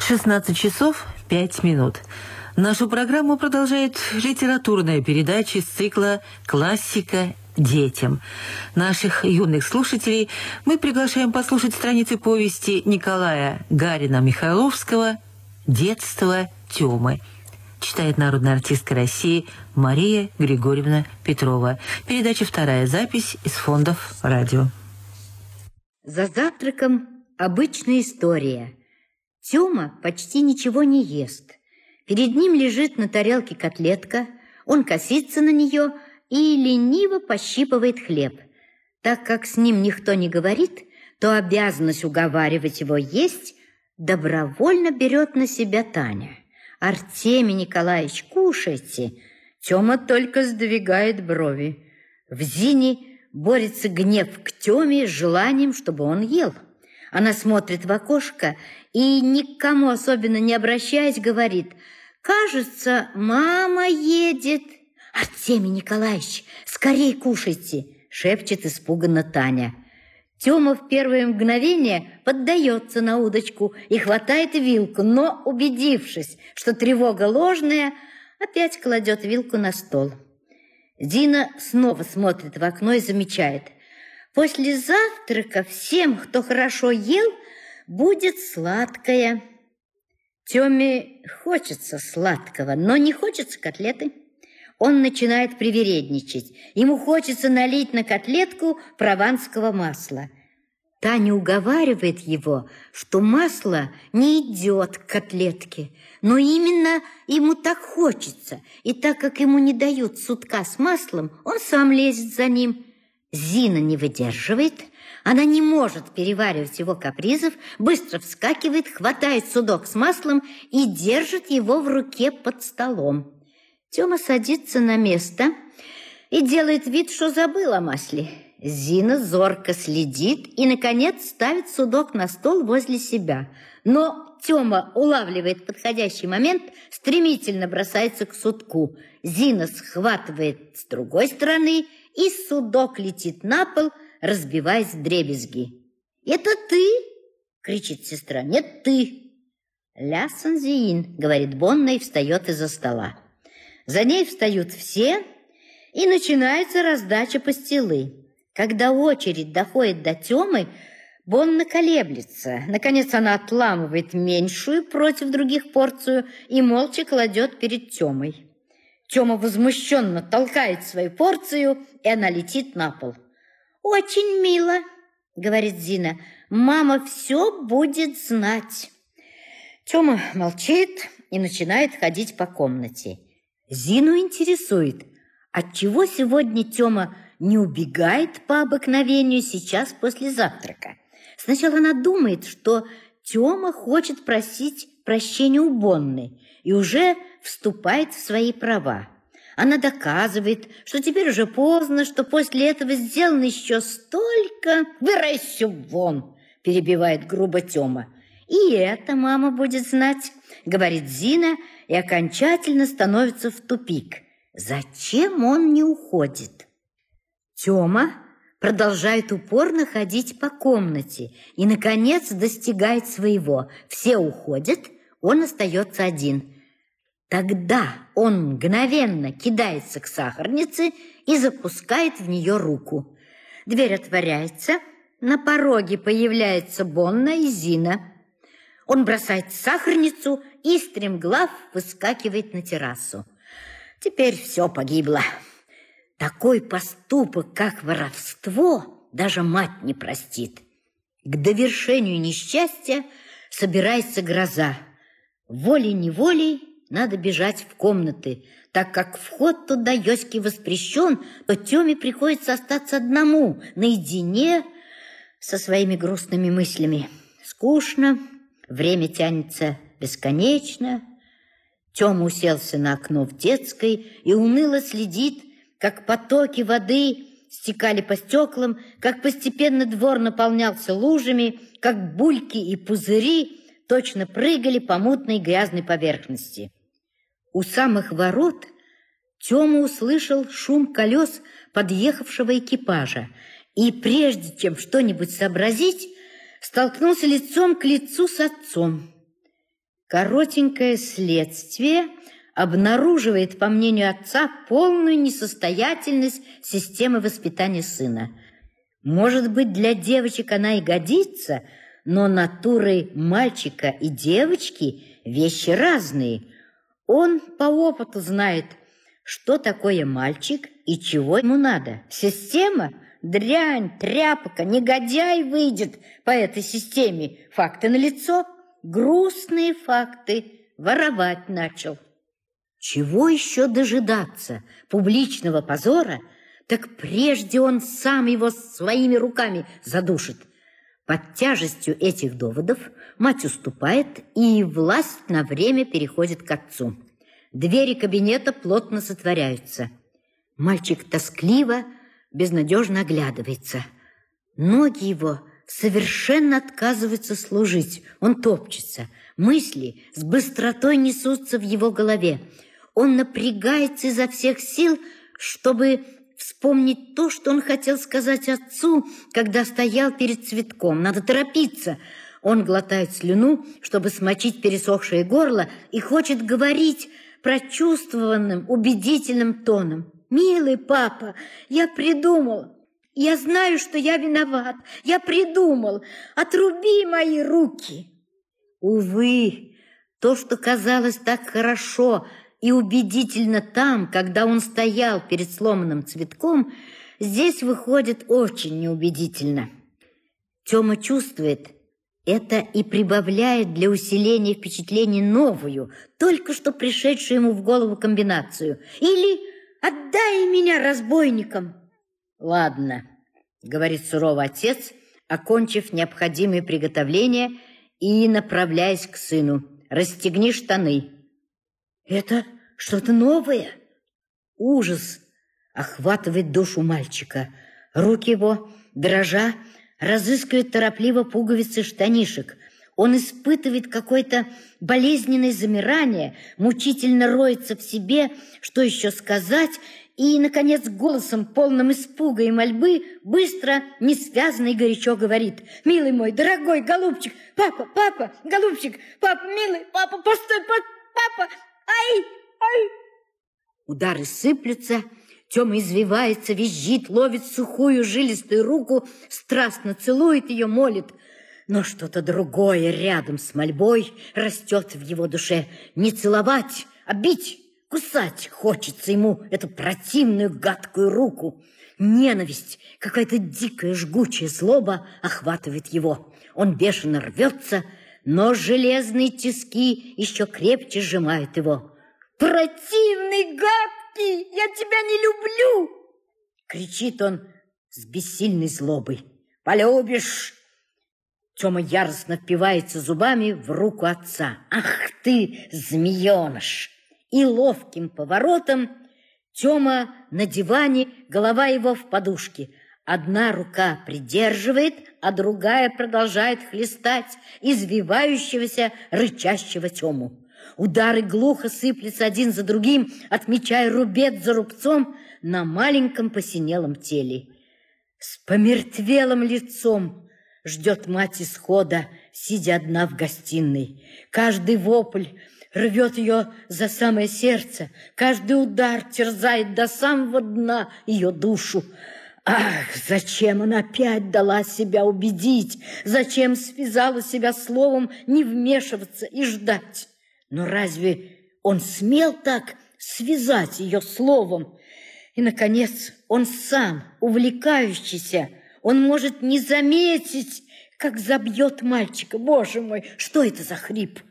16 часов 5 минут. Нашу программу продолжает литературная передача из цикла «Классика детям». Наших юных слушателей мы приглашаем послушать страницы повести Николая Гарина-Михайловского «Детство Тёмы». Читает народная артистка России Мария Григорьевна Петрова. Передача вторая. Запись из фондов радио. За завтраком обычная история. Тёма почти ничего не ест. Перед ним лежит на тарелке котлетка, он косится на нее и лениво пощипывает хлеб. Так как с ним никто не говорит, то обязанность уговаривать его есть добровольно берет на себя Таня. «Артемий Николаевич, кушайте!» Тёма только сдвигает брови. В Зине борется гнев к Тёме с желанием, чтобы он ел. Она смотрит в окошко и, никому особенно не обращаясь, говорит: «Кажется, мама едет». «Артемий Николаевич, скорей кушайте!» — шепчет испуганно Таня. Тёма в первое мгновение поддается на удочку и хватает вилку, но, убедившись, что тревога ложная, опять кладет вилку на стол. Зина снова смотрит в окно и замечает: после завтрака всем, кто хорошо ел, будет сладкое. Тёме хочется сладкого, но не хочется котлеты. Он начинает привередничать. Ему хочется налить на котлетку прованского масла. Таня уговаривает его, что масло не идет к котлетке, но именно ему так хочется, и так как ему не дают сутка с маслом, он сам лезет за ним. Зина не выдерживает, она не может переваривать его капризов, быстро вскакивает, хватает судок с маслом и держит его в руке под столом. Тёма садится на место и делает вид, что забыл о масле. Зина зорко следит и, наконец, ставит судок на стол возле себя. Но Тёма улавливает подходящий момент, стремительно бросается к судку. Зина схватывает с другой стороны, и судок летит на пол, разбиваясь вдребезги. «Это ты?» — кричит сестра. «Нет, ты!» «Лясан зиин», — говорит Бонна и встает из-за стола. За ней встают все, и начинается раздача пастилы. Когда очередь доходит до Тёмы, Бонна колеблется. Наконец она отламывает меньшую против других порцию и молча кладет перед Тёмой. Тёма возмущенно толкает свою порцию, и она летит на пол. «Очень мило», — говорит Зина, — «мама все будет знать». Тёма молчит и начинает ходить по комнате. Зину интересует, отчего сегодня Тёма не убегает по обыкновению сейчас после завтрака. Сначала она думает, что Тёма хочет просить прощения у Бонны и уже вступает в свои права. Она доказывает, что теперь уже поздно, что после этого сделано еще столько. «Вырайся вон!» – перебивает грубо Тёма. «И это мама будет знать», – говорит Зина, и окончательно становится в тупик. Зачем он не уходит? Тёма продолжает упорно ходить по комнате и, наконец, достигает своего. Все уходят, он остается один. Тогда он мгновенно кидается к сахарнице и запускает в нее руку. Дверь отворяется, на пороге появляются Бонна и Зина. Он бросает сахарницу и стремглав выскакивает на террасу. Теперь все погибло. Такой поступок, как воровство, даже мать не простит. К довершению несчастья собирается гроза. Волей-неволей надо бежать в комнаты. Так как вход туда Йоське воспрещен, то Тёме приходится остаться одному, наедине со своими грустными мыслями. Скучно, время тянется бесконечно. Тёма уселся на окно в детской и уныло следит, как потоки воды стекали по стеклам, как постепенно двор наполнялся лужами, как бульки и пузыри точно прыгали по мутной грязной поверхности. У самых ворот Тёма услышал шум колес подъехавшего экипажа и, прежде чем что-нибудь сообразить, столкнулся лицом к лицу с отцом. Коротенькое следствие обнаруживает, по мнению отца, полную несостоятельность системы воспитания сына. Может быть, для девочек она и годится, но натуры мальчика и девочки – вещи разные. Он по опыту знает, что такое мальчик и чего ему надо. Система – дрянь, тряпка, негодяй выйдет по этой системе. Факты налицо, грустные факты, воровать начал. Чего еще дожидаться публичного позора, так прежде он сам его своими руками задушит. Под тяжестью этих доводов мать уступает, и власть на время переходит к отцу. Двери кабинета плотно сотворяются. Мальчик тоскливо, безнадежно оглядывается. Ноги его совершенно отказываются служить. Он топчется. Мысли с быстротой несутся в его голове. Он напрягается изо всех сил, чтобы вспомнить то, что он хотел сказать отцу, когда стоял перед цветком. Надо торопиться. Он глотает слюну, чтобы смочить пересохшее горло, и хочет говорить прочувствованным, убедительным тоном. «Милый папа, я придумал. Я знаю, что я виноват. Я придумал. Отруби мои руки». Увы, то, что казалось так хорошо и убедительно там, когда он стоял перед сломанным цветком, здесь выходит очень неубедительно. Тёма чувствует это и прибавляет для усиления впечатлений новую, только что пришедшую ему в голову комбинацию. Или «отдай меня разбойникам». «Ладно», — говорит сурово отец, окончив необходимые приготовления и направляясь к сыну. «Расстегни штаны». Это что-то новое. Ужас охватывает душу мальчика. Руки его, дрожа, разыскивают торопливо пуговицы штанишек. Он испытывает какое-то болезненное замирание, мучительно роется в себе, что еще сказать, и, наконец, голосом, полным испуга и мольбы, быстро, несвязно и горячо говорит: «Милый мой, дорогой голубчик, папа, голубчик, папа, милый, папа, постой, папа, ай, ай!» Удары сыплются, Тёма извивается, визжит, ловит сухую жилистую руку, страстно целует ее, молит. Но что-то другое рядом с мольбой растет в его душе. Не целовать, а бить, кусать хочется ему эту противную гадкую руку. Ненависть, какая-то дикая жгучая злоба охватывает его. Он бешено рвется, но железные тиски еще крепче сжимают его. «Противный, гадкий, я тебя не люблю!» кричит он с бессильной злобой. «Полюбишь!» Тёма яростно впивается зубами в руку отца. «Ах ты, змеёныш!» И ловким поворотом Тёма на диване, голова его в подушке. Одна рука придерживает, а другая продолжает хлестать извивающегося, рычащего Тёму. Удары глухо сыплются один за другим, отмечая рубец за рубцом на маленьком посинелом теле. С помертвелым лицом ждет мать исхода, сидя одна в гостиной. Каждый вопль рвет ее за самое сердце, каждый удар терзает до самого дна ее душу. Ах, зачем она опять дала себя убедить? Зачем связала себя словом не вмешиваться и ждать? Но разве он смел так связать ее словом? И, наконец, он сам, увлекающийся, он может не заметить, как забьет мальчика. Боже мой, что это за хрип?